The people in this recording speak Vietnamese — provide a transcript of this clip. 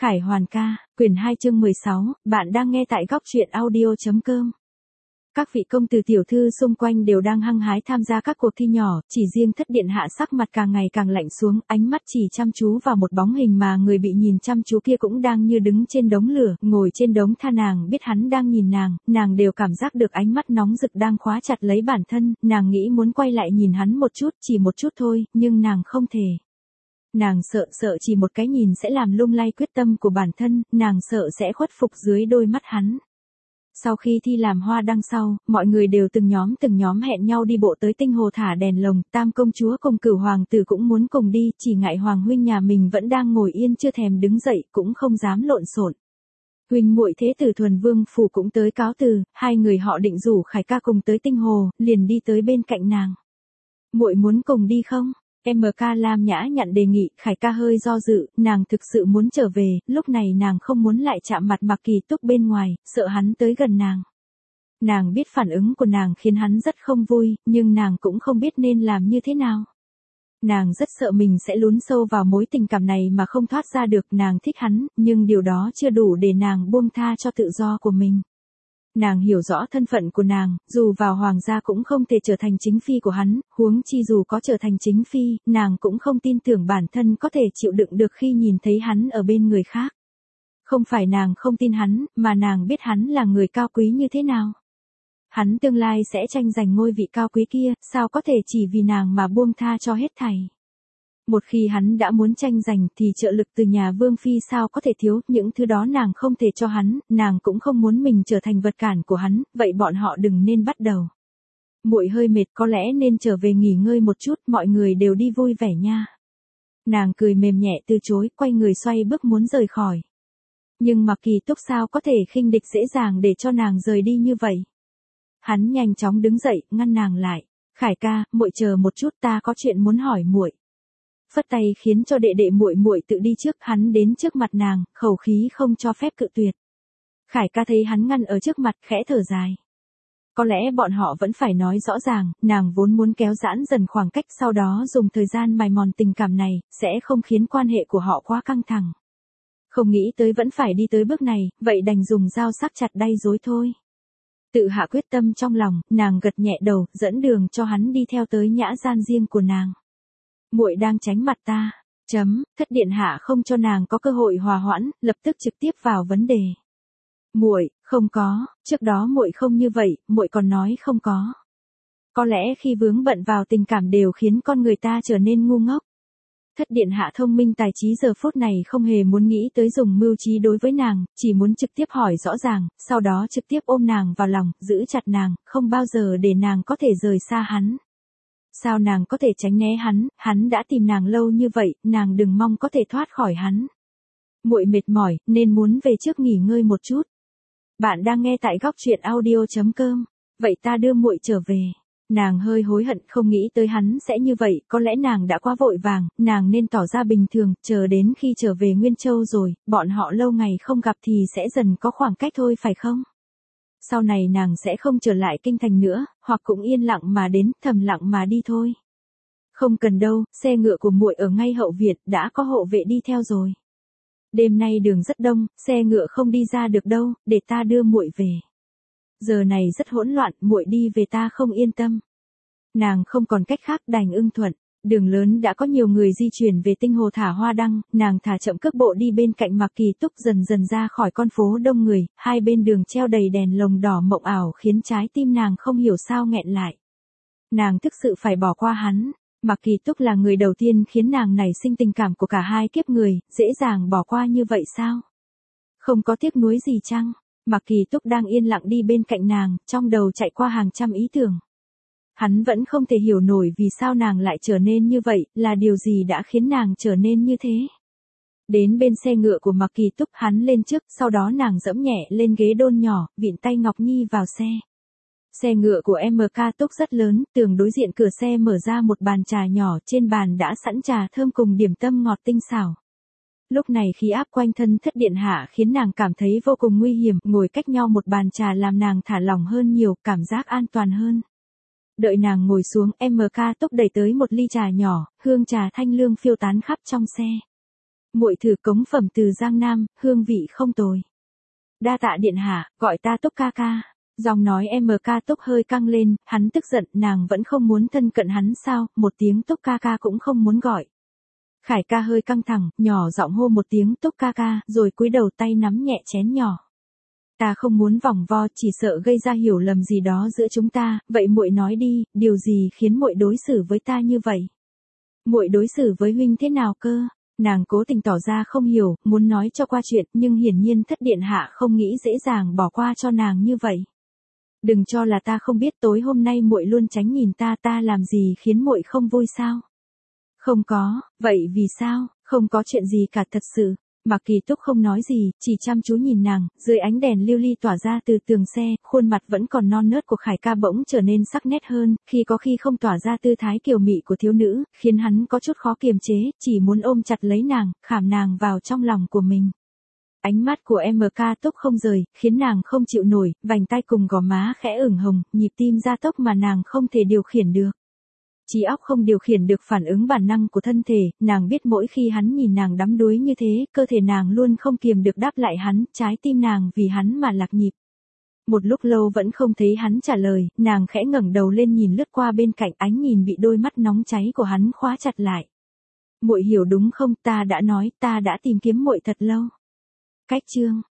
Khải Hoàn ca, quyển 2 chương 16, bạn đang nghe tại góc truyện audio.com. Các vị công tử tiểu thư xung quanh đều đang hăng hái tham gia các cuộc thi nhỏ, chỉ riêng thất điện hạ sắc mặt càng ngày càng lạnh xuống, ánh mắt chỉ chăm chú vào một bóng hình mà người bị nhìn chăm chú kia cũng đang như đứng trên đống lửa, ngồi trên đống than. Nàng biết hắn đang nhìn nàng đều cảm giác được ánh mắt nóng rực đang khóa chặt lấy bản thân, nàng nghĩ muốn quay lại nhìn hắn một chút, chỉ một chút thôi, nhưng nàng không thể. Nàng sợ chỉ một cái nhìn sẽ làm lung lay quyết tâm của bản thân, nàng sợ sẽ khuất phục dưới đôi mắt hắn. Sau khi thi làm hoa đăng sau, mọi người đều từng nhóm hẹn nhau đi bộ tới Tinh Hồ thả đèn lồng, Tam công chúa cùng Cửu hoàng tử cũng muốn cùng đi, chỉ ngại hoàng huynh nhà mình vẫn đang ngồi yên chưa thèm đứng dậy, cũng không dám lộn xộn. Huynh muội thế tử Thuần Vương phủ cũng tới cáo từ, hai người họ định rủ Khải ca cùng tới Tinh Hồ, liền đi tới bên cạnh nàng. Muội muốn cùng đi không? MK Lam nhã nhận đề nghị, Khải ca hơi do dự, nàng thực sự muốn trở về, lúc này nàng không muốn lại chạm mặt Mạc Kỳ Túc bên ngoài, sợ hắn tới gần nàng. Nàng biết phản ứng của nàng khiến hắn rất không vui, nhưng nàng cũng không biết nên làm như thế nào. Nàng rất sợ mình sẽ lún sâu vào mối tình cảm này mà không thoát ra được, nàng thích hắn, nhưng điều đó chưa đủ để nàng buông tha cho tự do của mình. Nàng hiểu rõ thân phận của nàng, dù vào hoàng gia cũng không thể trở thành chính phi của hắn, huống chi dù có trở thành chính phi, nàng cũng không tin tưởng bản thân có thể chịu đựng được khi nhìn thấy hắn ở bên người khác. Không phải nàng không tin hắn, mà nàng biết hắn là người cao quý như thế nào. Hắn tương lai sẽ tranh giành ngôi vị cao quý kia, sao có thể chỉ vì nàng mà buông tha cho hết thảy. Một khi hắn đã muốn tranh giành thì trợ lực từ nhà vương phi sao có thể thiếu, những thứ đó nàng không thể cho hắn, nàng cũng không muốn mình trở thành vật cản của hắn, vậy bọn họ đừng nên bắt đầu. Muội hơi mệt, có lẽ nên trở về nghỉ ngơi một chút, mọi người đều đi vui vẻ nha. Nàng cười mềm nhẹ từ chối, quay người xoay bước muốn rời khỏi. Nhưng Mạc Kỳ Túc sao có thể khinh địch dễ dàng để cho nàng rời đi như vậy. Hắn nhanh chóng đứng dậy, ngăn nàng lại. Khải ca, muội chờ một chút, ta có chuyện muốn hỏi muội. Phất tay khiến cho đệ đệ muội tự đi trước, hắn đến trước mặt nàng, khẩu khí không cho phép cự tuyệt. Khải ca thấy hắn ngăn ở trước mặt, khẽ thở dài. Có lẽ bọn họ vẫn phải nói rõ ràng, nàng vốn muốn kéo giãn dần khoảng cách, sau đó dùng thời gian mài mòn tình cảm này, sẽ không khiến quan hệ của họ quá căng thẳng. Không nghĩ tới vẫn phải đi tới bước này, vậy đành dùng dao sắc chặt đay dối thôi. Tự hạ quyết tâm trong lòng, nàng gật nhẹ đầu, dẫn đường cho hắn đi theo tới nhã gian riêng của nàng. Muội đang tránh mặt ta. Thất điện hạ không cho nàng có cơ hội hòa hoãn, lập tức trực tiếp vào vấn đề. Muội, không có, trước đó muội không như vậy, muội còn nói không có. Có lẽ khi vướng bận vào tình cảm đều khiến con người ta trở nên ngu ngốc. Thất điện hạ thông minh tài trí giờ phút này không hề muốn nghĩ tới dùng mưu trí đối với nàng, chỉ muốn trực tiếp hỏi rõ ràng, sau đó trực tiếp ôm nàng vào lòng, giữ chặt nàng, không bao giờ để nàng có thể rời xa hắn. Sao nàng có thể tránh né hắn đã tìm nàng lâu như vậy, nàng đừng mong có thể thoát khỏi hắn. Muội mệt mỏi, nên muốn về trước nghỉ ngơi một chút. Bạn đang nghe tại góc truyện audio.com. Vậy ta đưa muội trở về. Nàng hơi hối hận, không nghĩ tới hắn sẽ như vậy, có lẽ nàng đã quá vội vàng, nàng nên tỏ ra bình thường, chờ đến khi trở về Nguyên Châu rồi, bọn họ lâu ngày không gặp thì sẽ dần có khoảng cách thôi phải không? Sau này nàng sẽ không trở lại kinh thành nữa, hoặc cũng yên lặng mà đến, thầm lặng mà đi thôi. Không cần đâu, xe ngựa của muội ở ngay hậu viện, đã có hộ vệ đi theo rồi. Đêm nay đường rất đông, xe ngựa không đi ra được đâu, để ta đưa muội về. Giờ này rất hỗn loạn, muội đi về ta không yên tâm. Nàng không còn cách khác đành ưng thuận. Đường lớn đã có nhiều người di chuyển về Tinh Hồ thả hoa đăng, nàng thả chậm cước bộ đi bên cạnh Mạc Kỳ Túc, dần dần ra khỏi con phố đông người, hai bên đường treo đầy đèn lồng đỏ mộng ảo khiến trái tim nàng không hiểu sao nghẹn lại. Nàng thực sự phải bỏ qua hắn. Mạc Kỳ Túc là người đầu tiên khiến nàng nảy sinh tình cảm của cả hai kiếp người, dễ dàng bỏ qua như vậy sao? Không có tiếc nuối gì chăng? Mạc Kỳ Túc đang yên lặng đi bên cạnh nàng, trong đầu chạy qua hàng trăm ý tưởng. Hắn vẫn không thể hiểu nổi vì sao nàng lại trở nên như vậy, là điều gì đã khiến nàng trở nên như thế. Đến bên xe ngựa của Mạc Kỳ Túc, hắn lên trước, sau đó nàng giẫm nhẹ lên ghế đôn nhỏ, vịn tay Ngọc Nhi vào xe. Xe ngựa của MK Túc rất lớn, tường đối diện cửa xe mở ra một bàn trà nhỏ, trên bàn đã sẵn trà thơm cùng điểm tâm ngọt tinh xảo. Lúc này khí áp quanh thân thất điện hạ khiến nàng cảm thấy vô cùng nguy hiểm, ngồi cách nhau một bàn trà làm nàng thả lỏng hơn nhiều, cảm giác an toàn hơn. Đợi nàng ngồi xuống, MK Túc đẩy tới một ly trà nhỏ, hương trà thanh lương phiêu tán khắp trong xe. Muội thử cống phẩm từ Giang Nam, hương vị không tồi. Đa tạ điện hạ, gọi ta Túc ca ca. Giọng nói MK Túc hơi căng lên, hắn tức giận, nàng vẫn không muốn thân cận hắn sao, một tiếng Túc ca ca cũng không muốn gọi. Khải ca hơi căng thẳng, nhỏ giọng hô một tiếng Túc ca ca, rồi cúi đầu tay nắm nhẹ chén nhỏ. Ta không muốn vòng vo, chỉ sợ gây ra hiểu lầm gì đó giữa chúng ta, vậy muội nói đi, điều gì khiến muội đối xử với ta như vậy? Muội đối xử với huynh thế nào cơ? Nàng cố tình tỏ ra không hiểu, muốn nói cho qua chuyện, nhưng hiển nhiên thất điện hạ không nghĩ dễ dàng bỏ qua cho nàng như vậy. Đừng cho là ta không biết tối hôm nay muội luôn tránh nhìn ta làm gì khiến muội không vui sao? Không có, vậy vì sao? Không có chuyện gì cả thật sự. Mạc Kỳ Túc không nói gì, chỉ chăm chú nhìn nàng, dưới ánh đèn lưu ly tỏa ra từ tường xe, khuôn mặt vẫn còn non nớt của Khải ca bỗng trở nên sắc nét hơn, khi có khi không tỏa ra tư thái kiều mị của thiếu nữ, khiến hắn có chút khó kiềm chế, chỉ muốn ôm chặt lấy nàng, khảm nàng vào trong lòng của mình. Ánh mắt của MK Túc không rời, khiến nàng không chịu nổi, vành tay cùng gò má khẽ ửng hồng, nhịp tim gia tốc mà nàng không thể điều khiển được. Trí óc không điều khiển được phản ứng bản năng của thân thể, nàng biết mỗi khi hắn nhìn nàng đắm đuối như thế, cơ thể nàng luôn không kiềm được đáp lại hắn, trái tim nàng vì hắn mà lạc nhịp. Một lúc lâu vẫn không thấy hắn trả lời, nàng khẽ ngẩng đầu lên nhìn lướt qua bên cạnh, ánh nhìn bị đôi mắt nóng cháy của hắn khóa chặt lại. Muội hiểu đúng không, ta đã nói, ta đã tìm kiếm muội thật lâu. Cách chương